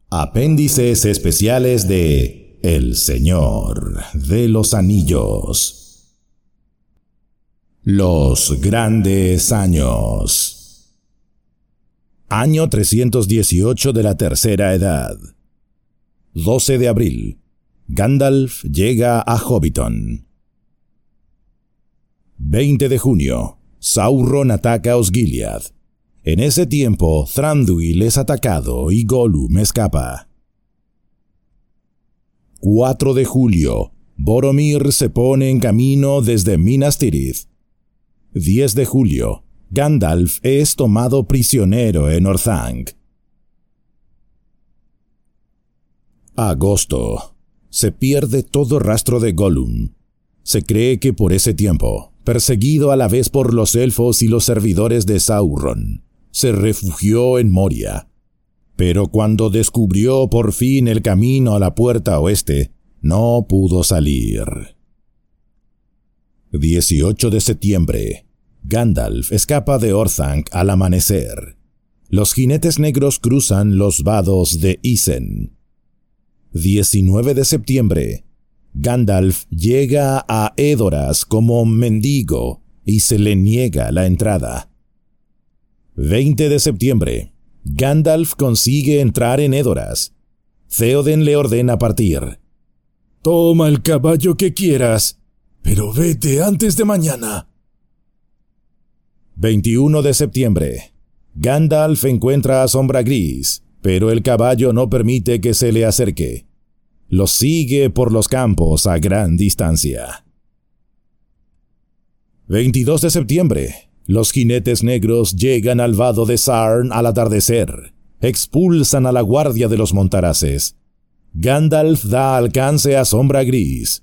Apéndices especiales de El Señor de los Anillos. Los grandes años. Año 318 de la Tercera Edad. 12 de abril. Gandalf llega a Hobbiton. 20 de junio. Sauron ataca a Osgiliath. En ese tiempo, Thranduil es atacado y Gollum escapa. 4 de julio. Boromir se pone en camino desde Minas Tirith. 10 de julio. Gandalf es tomado prisionero en Orthanc. Agosto. Se pierde todo rastro de Gollum. Se cree que por ese tiempo, perseguido a la vez por los elfos y los servidores de Sauron, se refugió en Moria. Pero cuando descubrió por fin el camino a la puerta oeste, no pudo salir. 18 de septiembre. Gandalf escapa de Orthanc al amanecer. Los jinetes negros cruzan los vados de Isen. 19 de septiembre. Gandalf llega a Edoras como mendigo y se le niega la entrada. 20 de septiembre. Gandalf consigue entrar en Edoras. Theoden le ordena partir. Toma el caballo que quieras, pero vete antes de mañana. 21 de septiembre. Gandalf encuentra a Sombra Gris, pero el caballo no permite que se le acerque. Lo sigue por los campos a gran distancia. 22 de septiembre. Los jinetes negros llegan al vado de Sarn al atardecer. Expulsan a la guardia de los Montaraces. Gandalf da alcance a Sombra Gris.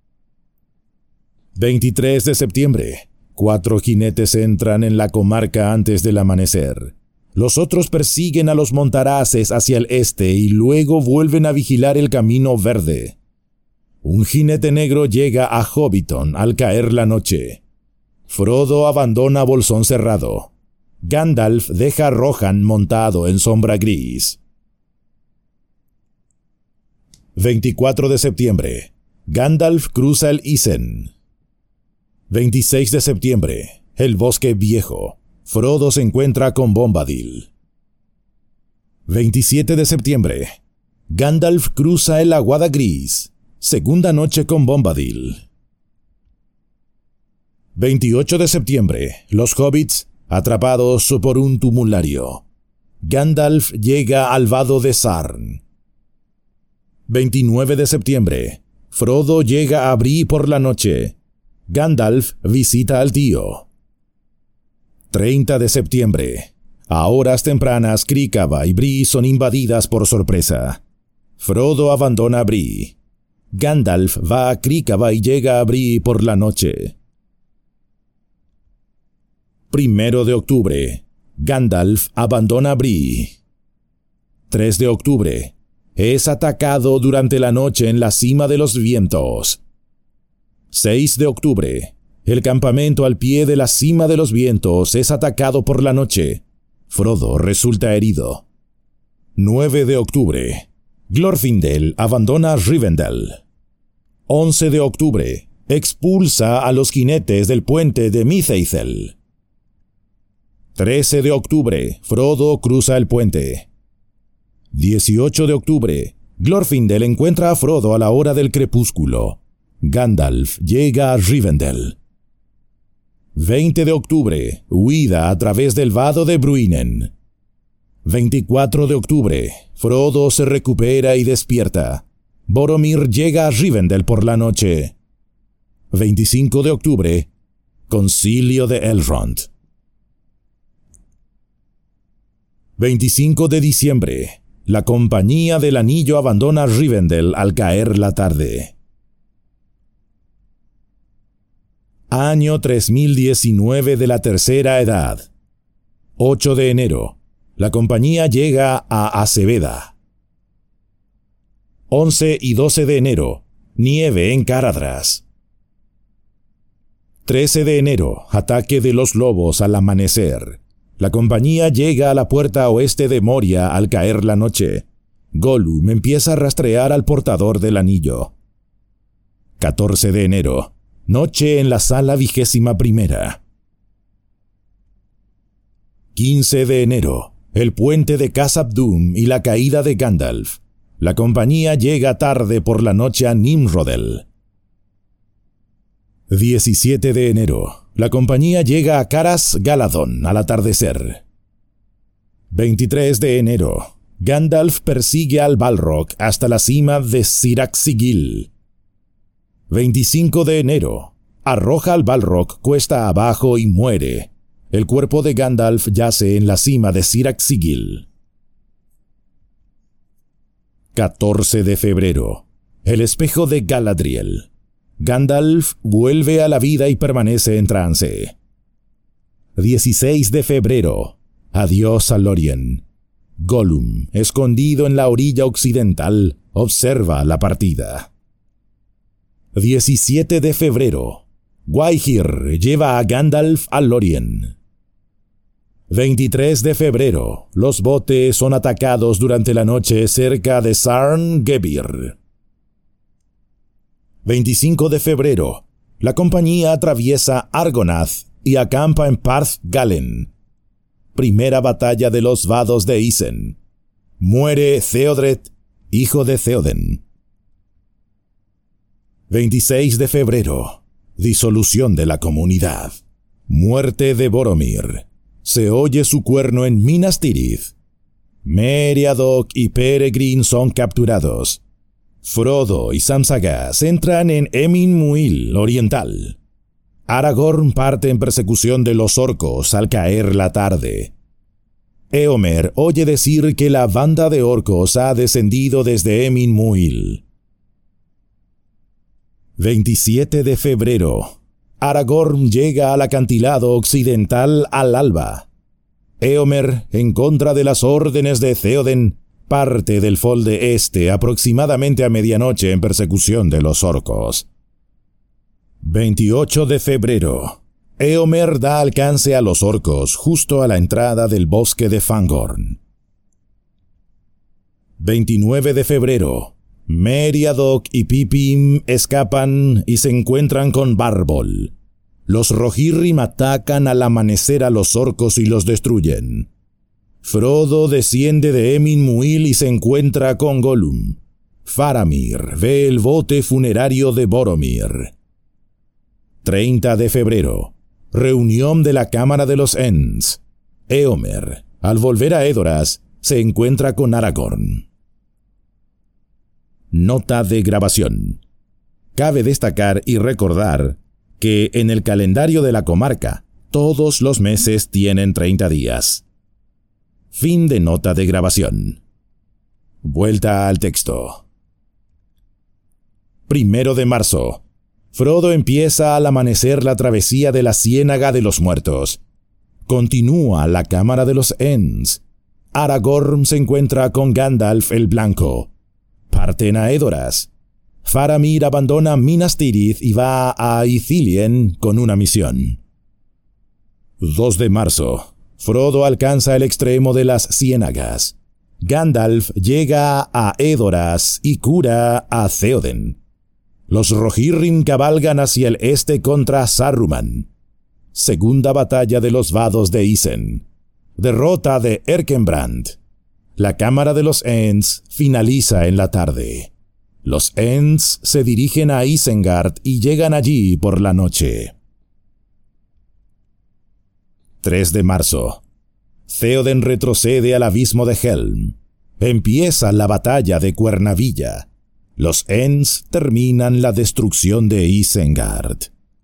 23 de septiembre. 4 jinetes entran en la comarca antes del amanecer. Los otros persiguen a los Montaraces hacia el este y luego vuelven a vigilar el camino verde. Un jinete negro llega a Hobbiton al caer la noche. Frodo abandona Bolsón Cerrado. Gandalf deja a Rohan montado en Sombra Gris. 24 de septiembre. Gandalf cruza el Isen. 26 de septiembre. El Bosque Viejo. Frodo se encuentra con Bombadil. 27 de septiembre. Gandalf cruza el Aguada Gris. Segunda noche con Bombadil. 28 de septiembre. Los hobbits atrapados por un tumulario. Gandalf llega al vado de Sarn. 29 de septiembre. Frodo llega a Bree por la noche. Gandalf visita al tío. 30 de septiembre. A horas tempranas, Krikava y Bree son invadidas por sorpresa. Frodo abandona a Bree. Gandalf va a Krikava y llega a Bree por la noche. 1 de octubre. Gandalf abandona a Bree. 3 de octubre. Es atacado durante la noche en la cima de los vientos. 6 de octubre. El campamento al pie de la cima de los vientos es atacado por la noche. Frodo resulta herido. 9 de octubre. Glorfindel abandona Rivendell. 11 de octubre. Expulsa a los jinetes del puente de Mithaithel. 13 de octubre. Frodo cruza el puente. 18 de octubre. Glorfindel encuentra a Frodo a la hora del crepúsculo. Gandalf llega a Rivendell. 20 de octubre. Huida a través del vado de Bruinen. 24 de octubre. Frodo se recupera y despierta. Boromir llega a Rivendell por la noche. 25 de octubre. Concilio de Elrond. 25 de diciembre. La Compañía del Anillo abandona Rivendell al caer la tarde. Año 3019 de la Tercera Edad. 8 de enero. La compañía llega a Aceveda. 11 y 12 de enero. Nieve en Caradhras. 13 de enero. Ataque de los lobos al amanecer. La compañía llega a la puerta oeste de Moria al caer la noche. Gollum empieza a rastrear al portador del anillo. 14 de enero. Noche en la sala 21ª. 15 de enero. El puente de Khazad Dûm y la caída de Gandalf. La compañía llega tarde por la noche a Nimrodel. 17 de enero. La compañía llega a Caras Galadhon al atardecer. 23 de enero. Gandalf persigue al Balrog hasta la cima de Sirac-Sigil. 25 de enero. Arroja al Balrog cuesta abajo y muere. El cuerpo de Gandalf yace en la cima de Sirac-Sigil. 14 de febrero. El espejo de Galadriel. Gandalf vuelve a la vida y permanece en trance. 16 de febrero. Adiós a Lórien. Gollum, escondido en la orilla occidental, observa la partida. 17 de febrero. Gwaihir lleva a Gandalf a Lórien. 23 de febrero. Los botes son atacados durante la noche cerca de Sarn-Gebir. 25 de febrero. La compañía atraviesa Argonath y acampa en Parth Galen. Primera batalla de los vados de Isen. Muere Theodred, hijo de Theoden. 26 de febrero. Disolución de la comunidad. Muerte de Boromir. Se oye su cuerno en Minas Tirith. Meriadoc y Peregrin son capturados. Frodo y Samsagas entran en Emin Muil Oriental. Aragorn parte en persecución de los orcos al caer la tarde. Éomer oye decir que la banda de orcos ha descendido desde Emin Muil. 27 de febrero. Aragorn llega al acantilado occidental al alba. Éomer, en contra de las órdenes de Theoden, parte del Folde Este aproximadamente a medianoche en persecución de los orcos. 28 de febrero. Éomer da alcance a los orcos justo a la entrada del bosque de Fangorn. 29 de febrero. Meriadoc y Pippin escapan y se encuentran con Barbol. Los Rohirrim atacan al amanecer a los orcos y los destruyen. Frodo desciende de Emin Muil y se encuentra con Gollum. Faramir ve el bote funerario de Boromir. 30 de febrero. Reunión de la Cámara de los Ents. Éomer, al volver a Edoras, se encuentra con Aragorn. Nota de grabación. Cabe destacar y recordar que en el calendario de la comarca, todos los meses tienen 30 días. Fin de nota de grabación. Vuelta al texto. 1 de marzo. Frodo empieza al amanecer la travesía de la Ciénaga de los Muertos. Continúa la Cámara de los Ents. Aragorn se encuentra con Gandalf el Blanco. Parten a Edoras. Faramir abandona Minas Tirith y va a Ithilien con una misión. 2 de marzo. Frodo alcanza el extremo de las Ciénagas. Gandalf llega a Edoras y cura a Theoden. Los Rohirrim cabalgan hacia el este contra Saruman. Segunda batalla de los vados de Isen. Derrota de Erkenbrand. La Cámara de los Ents finaliza en la tarde. Los Ents se dirigen a Isengard y llegan allí por la noche. 3 de marzo. Theoden retrocede al abismo de Helm. Empieza la batalla de Cuernavilla. Los Ents terminan la destrucción de Isengard.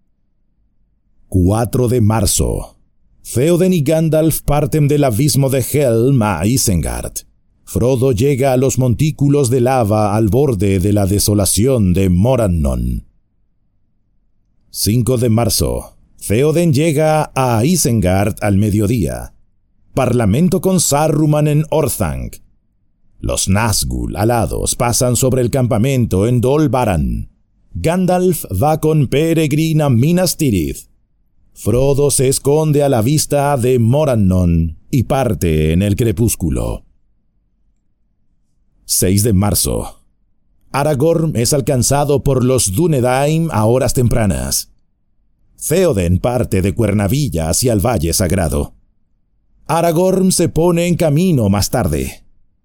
4 de marzo. Theoden y Gandalf parten del abismo de Helm a Isengard. Frodo llega a los montículos de lava al borde de la desolación de Morannon. 5 de marzo. Theoden llega a Isengard al mediodía. Parlamento con Saruman en Orthanc. Los Nazgûl alados pasan sobre el campamento en Dol Baran. Gandalf va con Peregrin a Minas Tirith. Frodo se esconde a la vista de Morannon y parte en el crepúsculo. 6 de marzo. Aragorn es alcanzado por los Dúnedain a horas tempranas. Théoden parte de Cuernavilla hacia el Valle Sagrado. Aragorn se pone en camino más tarde.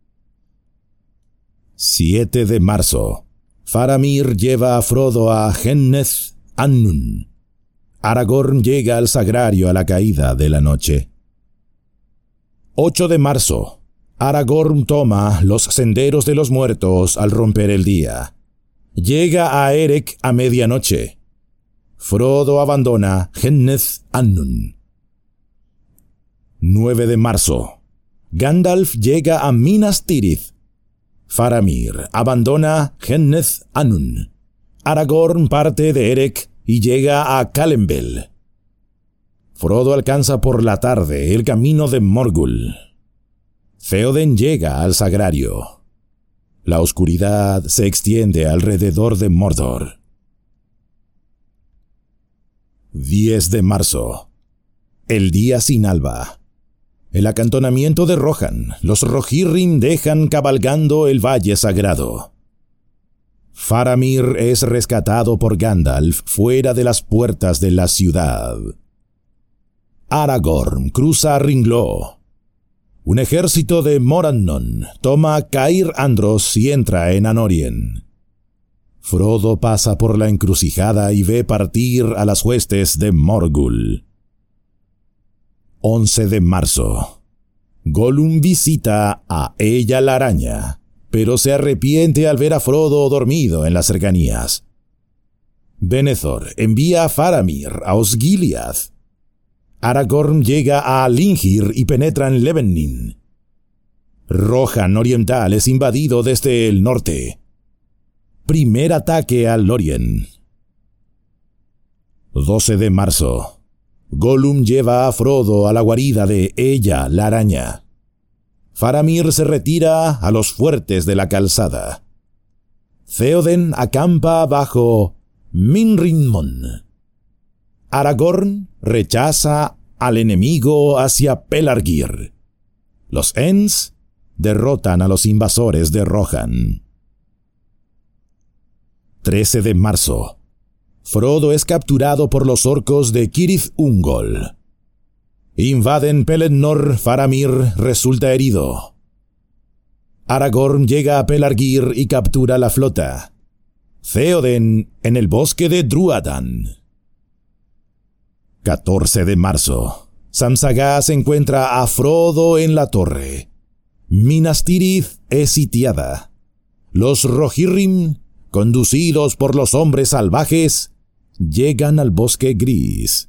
7 de marzo. Faramir lleva a Frodo a Henneth Annun. Aragorn llega al sagrario a la caída de la noche. 8 de marzo. Aragorn toma los senderos de los muertos al romper el día. Llega a Erech a medianoche. Frodo abandona Henneth Annun. 9 de marzo. Gandalf llega a Minas Tirith. Faramir abandona Henneth Annun. Aragorn parte de Erech y llega a Calembel. Frodo alcanza por la tarde el camino de Morgul. Théoden llega al sagrario. La oscuridad se extiende alrededor de Mordor. 10 de marzo. El día sin alba. El acantonamiento de Rohan, los Rohirrim dejan cabalgando el Valle Sagrado. Faramir es rescatado por Gandalf fuera de las puertas de la ciudad. Aragorn cruza Ringlo. Un ejército de Morannon toma Cair Andros y entra en Anorien. Frodo pasa por la encrucijada y ve partir a las huestes de Morgul. 11 de marzo. Gollum visita a Ella la araña, pero se arrepiente al ver a Frodo dormido en las cercanías. Denethor envía a Faramir a Osgiliath. Aragorn llega a Lingir y penetra en Levennin. Rohan Oriental es invadido desde el norte. Primer ataque a Lórien. 12 de marzo. Gollum lleva a Frodo a la guarida de Ella la araña. Faramir se retira a los fuertes de la calzada. Théoden acampa bajo Minrinmon. Aragorn rechaza al enemigo hacia Pelargir. Los Ents derrotan a los invasores de Rohan. 13 de marzo. Frodo es capturado por los orcos de Cirith Ungol. Invaden Pelennor, Faramir resulta herido. Aragorn llega a Pelargir y captura la flota. Théoden en el bosque de Druadan. 14 de marzo. Samsagas encuentra a Frodo en la torre. Minas Tirith es sitiada. Los Rohirrim, conducidos por los hombres salvajes, llegan al bosque gris.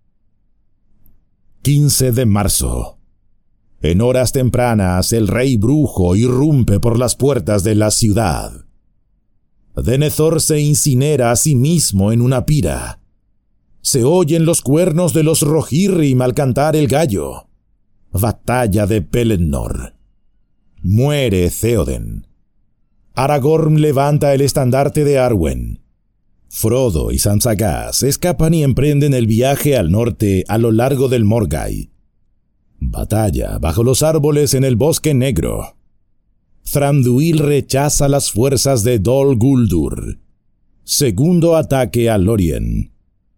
15 de marzo. En horas tempranas el rey brujo irrumpe por las puertas de la ciudad. Denethor se incinera a sí mismo en una pira. Se oyen los cuernos de los Rohirrim al cantar el gallo. Batalla de Pelennor. Muere Théoden. Aragorn levanta el estandarte de Arwen. Frodo y Samsagas escapan y emprenden el viaje al norte a lo largo del Morgai. Batalla bajo los árboles en el Bosque Negro. Thranduil rechaza las fuerzas de Dol Guldur. Segundo ataque a Lórien.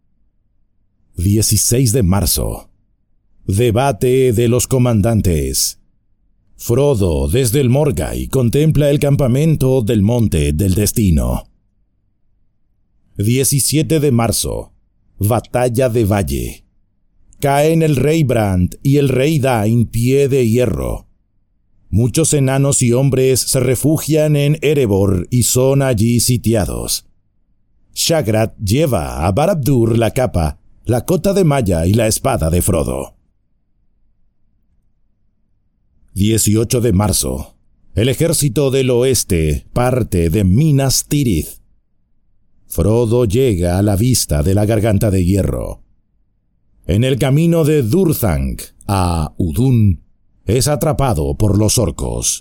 16 de marzo. Debate de los comandantes. Frodo, desde el Morgai, contempla el campamento del Monte del Destino. 17 de marzo. Batalla de Valle. Caen el rey Brand y el rey Dain Pie de Hierro. Muchos enanos y hombres se refugian en Erebor y son allí sitiados. Shagrat lleva a Barad-dûr la capa, la cota de malla y la espada de Frodo. 18 de marzo. El ejército del oeste parte de Minas Tirith. Frodo llega a la vista de la Garganta de Hierro. En el camino de Durthanc a Udún, es atrapado por los orcos.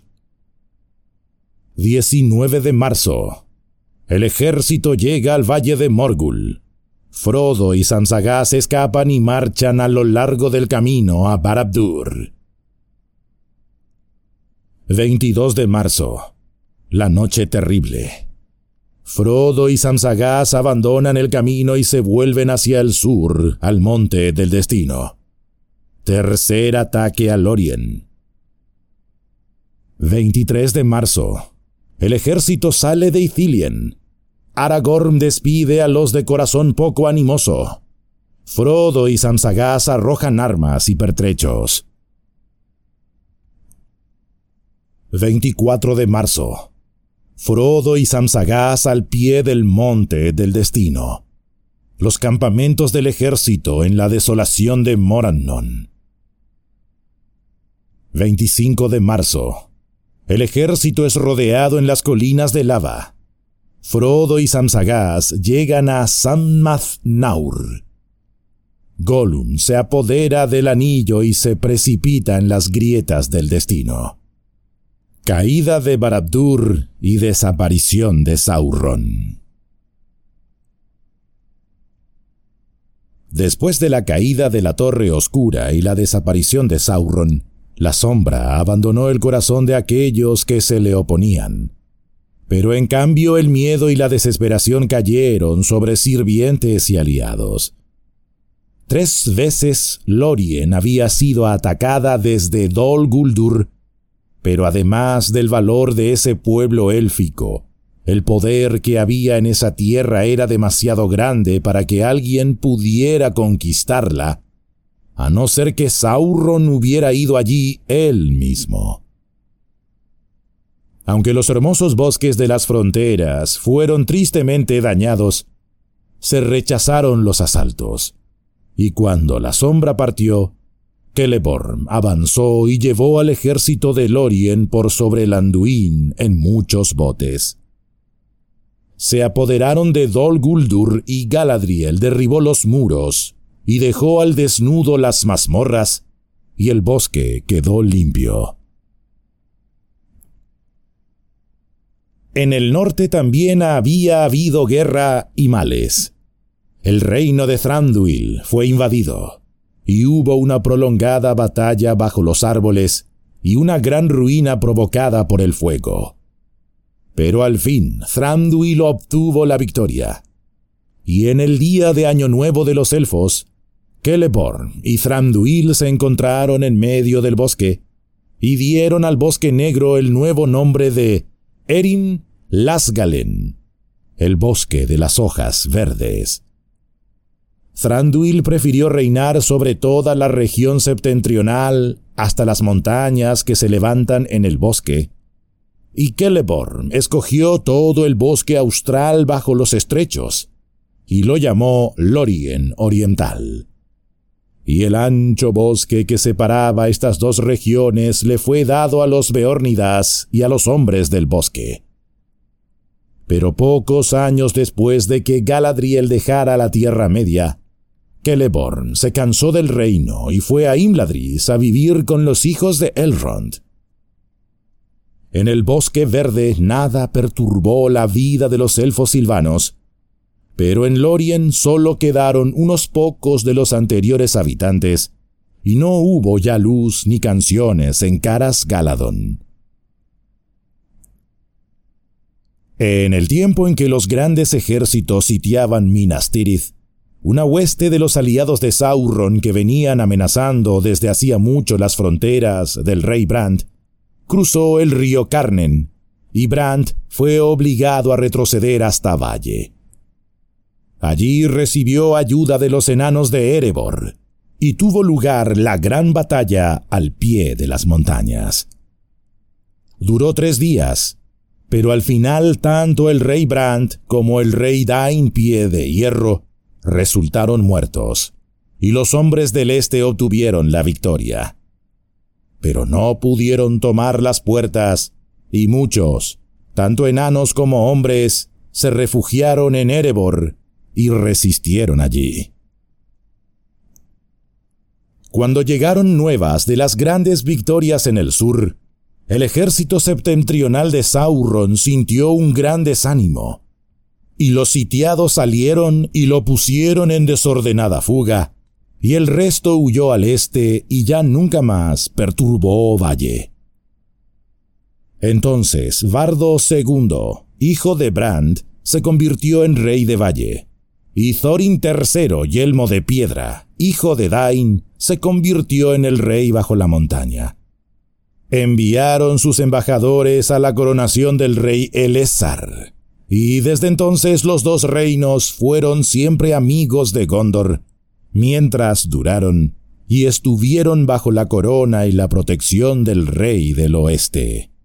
19 de marzo. El ejército llega al Valle de Morgul. Frodo y Samsagas escapan y marchan a lo largo del camino a Barad-dûr. 22 de marzo. la noche terrible. Frodo y Samsagas abandonan el camino y se vuelven hacia el sur, al monte del destino. Tercer ataque a Lórien. 23 de marzo. El ejército sale de Ithilien. Aragorn despide a los de corazón poco animoso. Frodo y Samsagas arrojan armas y pertrechos. 24 de marzo. Frodo y Samsagas al pie del monte del destino. Los campamentos del ejército en la desolación de Morannon. 25 de marzo. El ejército es rodeado en las colinas de lava. Frodo y Samsagas llegan a Sammath Naur. Gollum se apodera del anillo y se precipita en las grietas del destino. Caída de Barad-dûr y desaparición de Sauron. Después de la caída de la Torre Oscura y la desaparición de Sauron, la sombra abandonó el corazón de aquellos que se le oponían. Pero en cambio el miedo y la desesperación cayeron sobre sirvientes y aliados. 3 veces Lórien había sido atacada desde Dol Guldur, pero además del valor de ese pueblo élfico, el poder que había en esa tierra era demasiado grande para que alguien pudiera conquistarla, a no ser que Sauron hubiera ido allí él mismo. Aunque los hermosos bosques de las fronteras fueron tristemente dañados, se rechazaron los asaltos, y cuando la sombra partió, Celeborn avanzó y llevó al ejército de Lórien por sobre el Anduin en muchos botes. Se apoderaron de Dol Guldur y Galadriel derribó los muros y dejó al desnudo las mazmorras, y el bosque quedó limpio. En el norte también había habido guerra y males. El reino de Thranduil fue invadido, y hubo una prolongada batalla bajo los árboles y una gran ruina provocada por el fuego. Pero al fin Thranduil obtuvo la victoria, y en el día de Año Nuevo de los Elfos, Celeborn y Thranduil se encontraron en medio del bosque, y dieron al bosque negro el nuevo nombre de Erin Lasgalen, el bosque de las hojas verdes. Thranduil prefirió reinar sobre toda la región septentrional hasta las montañas que se levantan en el bosque, y Celeborn escogió todo el bosque austral bajo los estrechos, y lo llamó Lórien Oriental. Y el ancho bosque que separaba estas dos regiones le fue dado a los Beornidas y a los hombres del bosque. Pero pocos años después de que Galadriel dejara la Tierra Media, Celeborn se cansó del reino y fue a Imladris a vivir con los hijos de Elrond. En el bosque verde nada perturbó la vida de los elfos silvanos, pero en Lórien solo quedaron unos pocos de los anteriores habitantes, y no hubo ya luz ni canciones en Caras Galadon. En el tiempo en que los grandes ejércitos sitiaban Minas Tirith, una hueste de los aliados de Sauron que venían amenazando desde hacía mucho las fronteras del rey Brand, cruzó el río Carnen, y Brand fue obligado a retroceder hasta Valle. Allí recibió ayuda de los enanos de Erebor, y tuvo lugar la gran batalla al pie de las montañas. Duró 3 días, pero al final tanto el rey Brand como el rey Dain Pie de Hierro resultaron muertos, y los hombres del este obtuvieron la victoria. Pero no pudieron tomar las puertas, y muchos, tanto enanos como hombres, se refugiaron en Erebor y resistieron allí. Cuando llegaron nuevas de las grandes victorias en el sur, el ejército septentrional de Sauron sintió un gran desánimo, y los sitiados salieron y lo pusieron en desordenada fuga, y el resto huyó al este y ya nunca más perturbó Valle. Entonces Bardo II, hijo de Brand, se convirtió en rey de Valle, y Thorin III, yelmo de piedra, hijo de Dain, se convirtió en el rey bajo la montaña. Enviaron sus embajadores a la coronación del rey Elessar, y desde entonces los dos reinos fueron siempre amigos de Gondor, mientras duraron y estuvieron bajo la corona y la protección del rey del oeste.